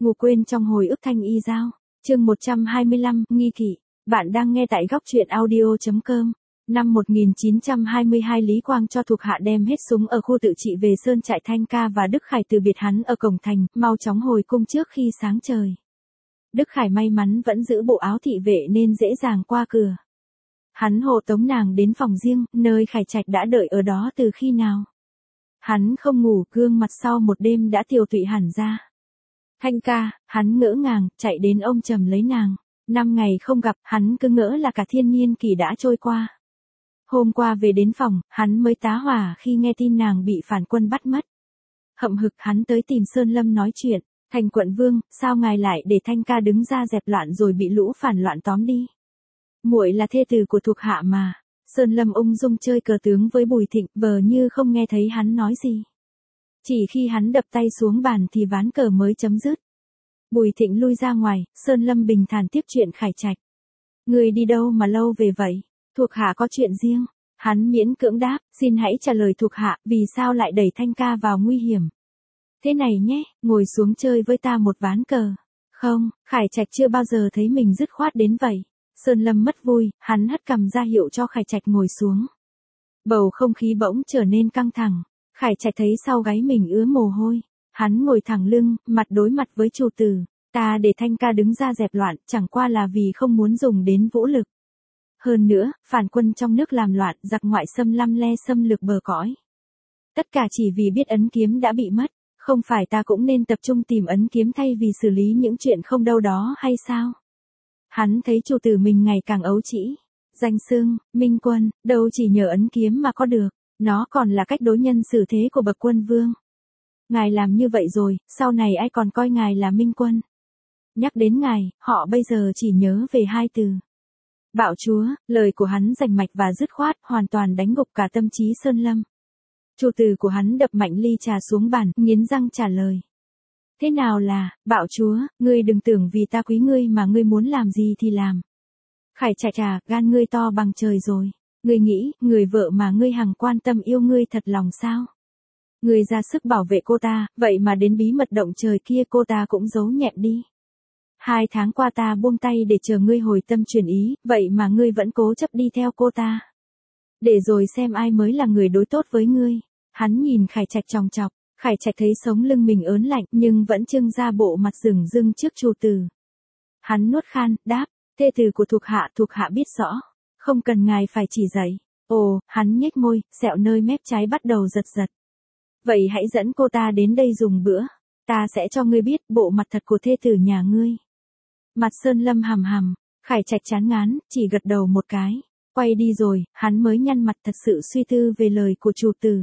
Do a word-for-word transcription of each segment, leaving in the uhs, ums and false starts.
Ngủ quên trong hồi ức thanh y giao. Chương một trăm hai mươi lăm, nghi kỵ. Bạn đang nghe tại góc truyện audio chấm com. Năm một nghìn chín trăm hai mươi hai Lý Quang cho thuộc hạ đem hết súng ở khu tự trị về Sơn trại Thanh Ca và Đức Khải từ biệt hắn ở cổng thành, mau chóng hồi cung trước khi sáng trời. Đức Khải may mắn vẫn giữ bộ áo thị vệ nên dễ dàng qua cửa. Hắn hộ tống nàng đến phòng riêng, nơi Khải Trạch đã đợi ở đó từ khi nào. Hắn không ngủ, gương mặt sau một đêm đã tiều tụy hẳn ra. Thanh Ca, hắn ngỡ ngàng, chạy đến ôm chầm lấy nàng. Năm ngày không gặp, hắn cứ ngỡ là cả thiên niên kỷ đã trôi qua. Hôm qua về đến phòng, hắn mới tá hỏa khi nghe tin nàng bị phản quân bắt mất. Hậm hực hắn tới tìm Sơn Lâm nói chuyện. Thành quận vương, sao ngài lại để Thanh Ca đứng ra dẹp loạn rồi bị lũ phản loạn tóm đi? Muội là thê tử của thuộc hạ mà. Sơn Lâm ung dung chơi cờ tướng với Bùi Thịnh, vờ như không nghe thấy hắn nói gì. Chỉ khi hắn đập tay xuống bàn thì ván cờ mới chấm dứt. Bùi Thịnh lui ra ngoài, Sơn Lâm bình thản tiếp chuyện Khải Trạch. Người đi đâu mà lâu về vậy? Thuộc hạ có chuyện riêng. Hắn miễn cưỡng đáp, xin hãy trả lời thuộc hạ, vì sao lại đẩy Thanh Ca vào nguy hiểm? Thế này nhé, ngồi xuống chơi với ta một ván cờ. Không, Khải Trạch chưa bao giờ thấy mình dứt khoát đến vậy. Sơn Lâm mất vui, hắn hất cằm ra hiệu cho Khải Trạch ngồi xuống. Bầu không khí bỗng trở nên căng thẳng. Khải Trạch thấy sau gáy mình ứa mồ hôi. Hắn ngồi thẳng lưng, mặt đối mặt với chủ tử. Ta để Thanh Ca đứng ra dẹp loạn, chẳng qua là vì không muốn dùng đến vũ lực. Hơn nữa, phản quân trong nước làm loạn, giặc ngoại xâm lăm le xâm lược bờ cõi. Tất cả chỉ vì biết ấn kiếm đã bị mất. Không phải ta cũng nên tập trung tìm ấn kiếm thay vì xử lý những chuyện không đâu đó hay sao? Hắn thấy chủ tử mình ngày càng ấu trĩ. Danh xưng, minh quân, đâu chỉ nhờ ấn kiếm mà có được. Nó còn là cách đối nhân xử thế của bậc quân vương. Ngài làm như vậy rồi, sau này ai còn coi ngài là minh quân? Nhắc đến ngài, họ bây giờ chỉ nhớ về hai từ. Bạo chúa, lời của hắn rành mạch và dứt khoát, hoàn toàn đánh gục cả tâm trí Sơn Lâm. Chủ tử của hắn đập mạnh ly trà xuống bàn, nghiến răng trả lời. Thế nào là, bạo chúa, ngươi đừng tưởng vì ta quý ngươi mà ngươi muốn làm gì thì làm. Khải Trạch à, gan ngươi to bằng trời rồi. Ngươi nghĩ, người vợ mà ngươi hằng quan tâm yêu ngươi thật lòng sao? Ngươi ra sức bảo vệ cô ta, vậy mà đến bí mật động trời kia cô ta cũng giấu nhẹm đi. Hai tháng qua ta buông tay để chờ ngươi hồi tâm chuyển ý, vậy mà ngươi vẫn cố chấp đi theo cô ta. Để rồi xem ai mới là người đối tốt với ngươi. Hắn nhìn Khải Trạch chòng chọc, Khải Trạch thấy sống lưng mình ớn lạnh nhưng vẫn trưng ra bộ mặt rừng rưng trước chủ tử. Hắn nuốt khan, đáp, thê tử của thuộc hạ thuộc hạ biết rõ, không cần ngài phải chỉ dạy. Ồ, hắn nhếch môi, sẹo nơi mép trái bắt đầu giật giật. Vậy hãy dẫn cô ta đến đây dùng bữa, ta sẽ cho ngươi biết bộ mặt thật của thê tử nhà ngươi. Mặt Sơn Lâm hằm hằm, Khải Trạch chán ngán, chỉ gật đầu một cái. Quay đi rồi, hắn mới nhăn mặt thật sự suy tư về lời của chủ tử.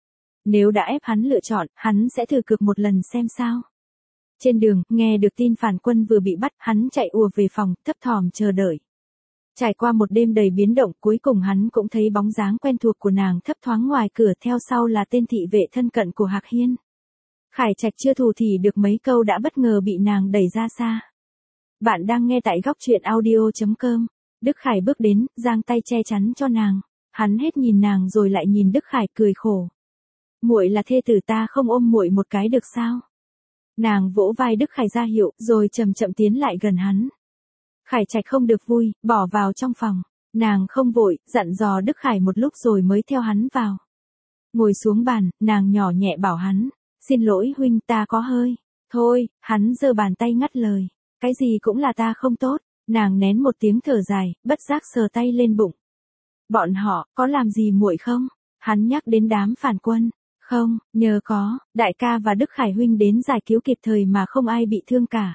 Nếu đã ép hắn lựa chọn, hắn sẽ thử cược một lần xem sao. Trên đường, nghe được tin phản quân vừa bị bắt, hắn chạy ùa về phòng, thấp thỏm chờ đợi. Trải qua một đêm đầy biến động, cuối cùng hắn cũng thấy bóng dáng quen thuộc của nàng thấp thoáng ngoài cửa, theo sau là tên thị vệ thân cận của Hạc Hiên. Khải Trạch chưa thủ thỉ được mấy câu đã bất ngờ bị nàng đẩy ra xa. Bạn đang nghe tại góc truyện audio chấm com. Đức Khải bước đến, giang tay che chắn cho nàng. Hắn hết nhìn nàng rồi lại nhìn Đức Khải cười khổ. Muội là thê tử ta, không ôm muội một cái được sao? Nàng vỗ vai Đức Khải ra hiệu, rồi chậm chậm tiến lại gần hắn. Khải Trạch không được vui, bỏ vào trong phòng. Nàng không vội, dặn dò Đức Khải một lúc rồi mới theo hắn vào. Ngồi xuống bàn, nàng nhỏ nhẹ bảo hắn. Xin lỗi huynh, ta có hơi. Thôi, hắn giơ bàn tay ngắt lời. Cái gì cũng là ta không tốt. Nàng nén một tiếng thở dài, bất giác sờ tay lên bụng. Bọn họ, có làm gì muội không? Hắn nhắc đến đám phản quân. Không, nhờ có, đại ca và Đức Khải huynh đến giải cứu kịp thời mà không ai bị thương cả.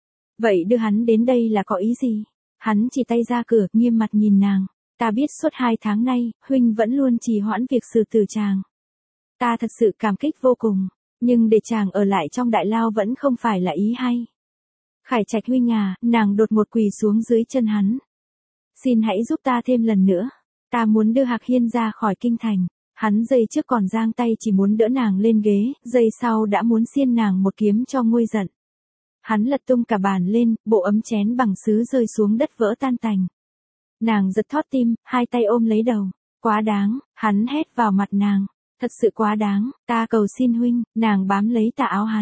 Vậy đưa hắn đến đây là có ý gì? Hắn chỉ tay ra cửa, nghiêm mặt nhìn nàng. Ta biết suốt hai tháng nay, huynh vẫn luôn trì hoãn việc xử tử chàng. Ta thật sự cảm kích vô cùng, nhưng để chàng ở lại trong đại lao vẫn không phải là ý hay. Khải Trạch huynh à, nàng đột một quỳ xuống dưới chân hắn. Xin hãy giúp ta thêm lần nữa. Ta muốn đưa Hạc Hiên ra khỏi kinh thành. Hắn giây trước còn giang tay chỉ muốn đỡ nàng lên ghế, giây sau đã muốn xiên nàng một kiếm cho nguôi giận. Hắn lật tung cả bàn lên, bộ ấm chén bằng sứ rơi xuống đất vỡ tan tành. Nàng giật thót tim, hai tay ôm lấy đầu. Quá đáng, hắn hét vào mặt nàng. Thật sự quá đáng, ta cầu xin huynh, nàng bám lấy tà áo hắn.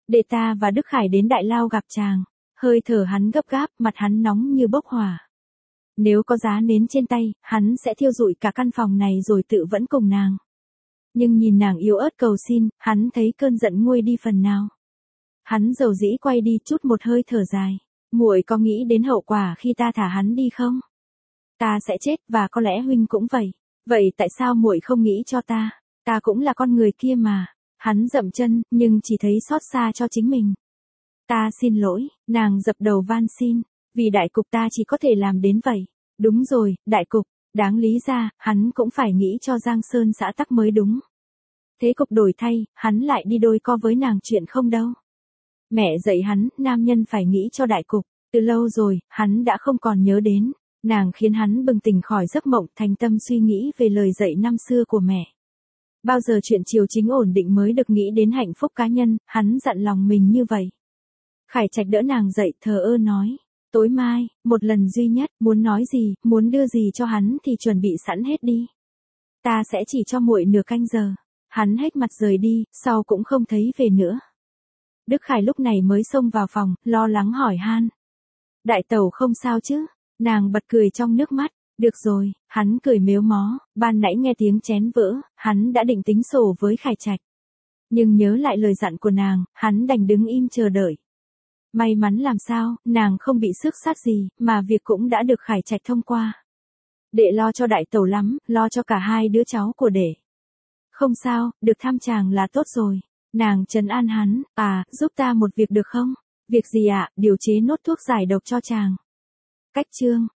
Để ta và Đức Khải đến đại lao gặp chàng. Hơi thở hắn gấp gáp, mặt hắn nóng như bốc hỏa. Nếu có giá nến trên tay, hắn sẽ thiêu rụi cả căn phòng này rồi tự vẫn cùng nàng. Nhưng nhìn nàng yếu ớt cầu xin, hắn thấy cơn giận nguôi đi phần nào. Hắn dầu dĩ quay đi, chút một hơi thở dài. Muội có nghĩ đến hậu quả khi ta thả hắn đi không? Ta sẽ chết, và có lẽ huynh cũng vậy. Vậy tại sao muội không nghĩ cho ta? Ta cũng là con người kia mà. Hắn dậm chân, nhưng chỉ thấy xót xa cho chính mình. Ta xin lỗi, nàng dập đầu van xin. Vì đại cục ta chỉ có thể làm đến vậy. Đúng rồi, đại cục. Đáng lý ra, hắn cũng phải nghĩ cho Giang Sơn xã tắc mới đúng. Thế cục đổi thay, hắn lại đi đôi co với nàng chuyện không đâu. Mẹ dạy hắn, nam nhân phải nghĩ cho đại cục. Từ lâu rồi, hắn đã không còn nhớ đến. Nàng khiến hắn bừng tỉnh khỏi giấc mộng, thành tâm suy nghĩ về lời dạy năm xưa của mẹ. Bao giờ chuyện triều chính ổn định mới được nghĩ đến hạnh phúc cá nhân, hắn dặn lòng mình như vậy. Khải Trạch đỡ nàng dậy, thờ ơ nói. Tối mai, một lần duy nhất, muốn nói gì, muốn đưa gì cho hắn thì chuẩn bị sẵn hết đi. Ta sẽ chỉ cho muội nửa canh giờ. Hắn hết mặt rời đi, sau cũng không thấy về nữa. Đức Khải lúc này mới xông vào phòng, lo lắng hỏi han. Đại tẩu không sao chứ? Nàng bật cười trong nước mắt. Được rồi, hắn cười mếu mó, ban nãy nghe tiếng chén vỡ, hắn đã định tính sổ với Khải Trạch. Nhưng nhớ lại lời dặn của nàng, hắn đành đứng im chờ đợi. May mắn làm sao, nàng không bị xước sát gì, mà việc cũng đã được Khải Trạch thông qua. Đệ lo cho đại tẩu lắm, lo cho cả hai đứa cháu của đệ. Không sao, được thăm chàng là tốt rồi. Nàng trấn an hắn, à, giúp ta một việc được không? Việc gì ạ? À? Điều chế nốt thuốc giải độc cho chàng. Cách chương